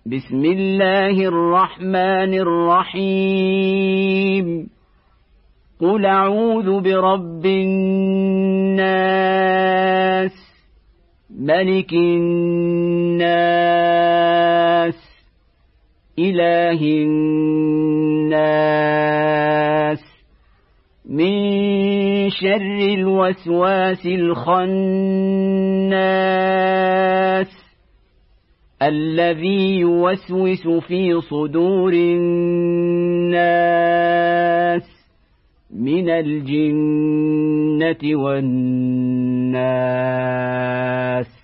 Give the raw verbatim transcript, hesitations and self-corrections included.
بسم الله الرحمن الرحيم قل أعوذ برب الناس ملك الناس إله الناس من شر الوسواس الخناس الذي يوسوس في صدور الناس من الجنة والناس.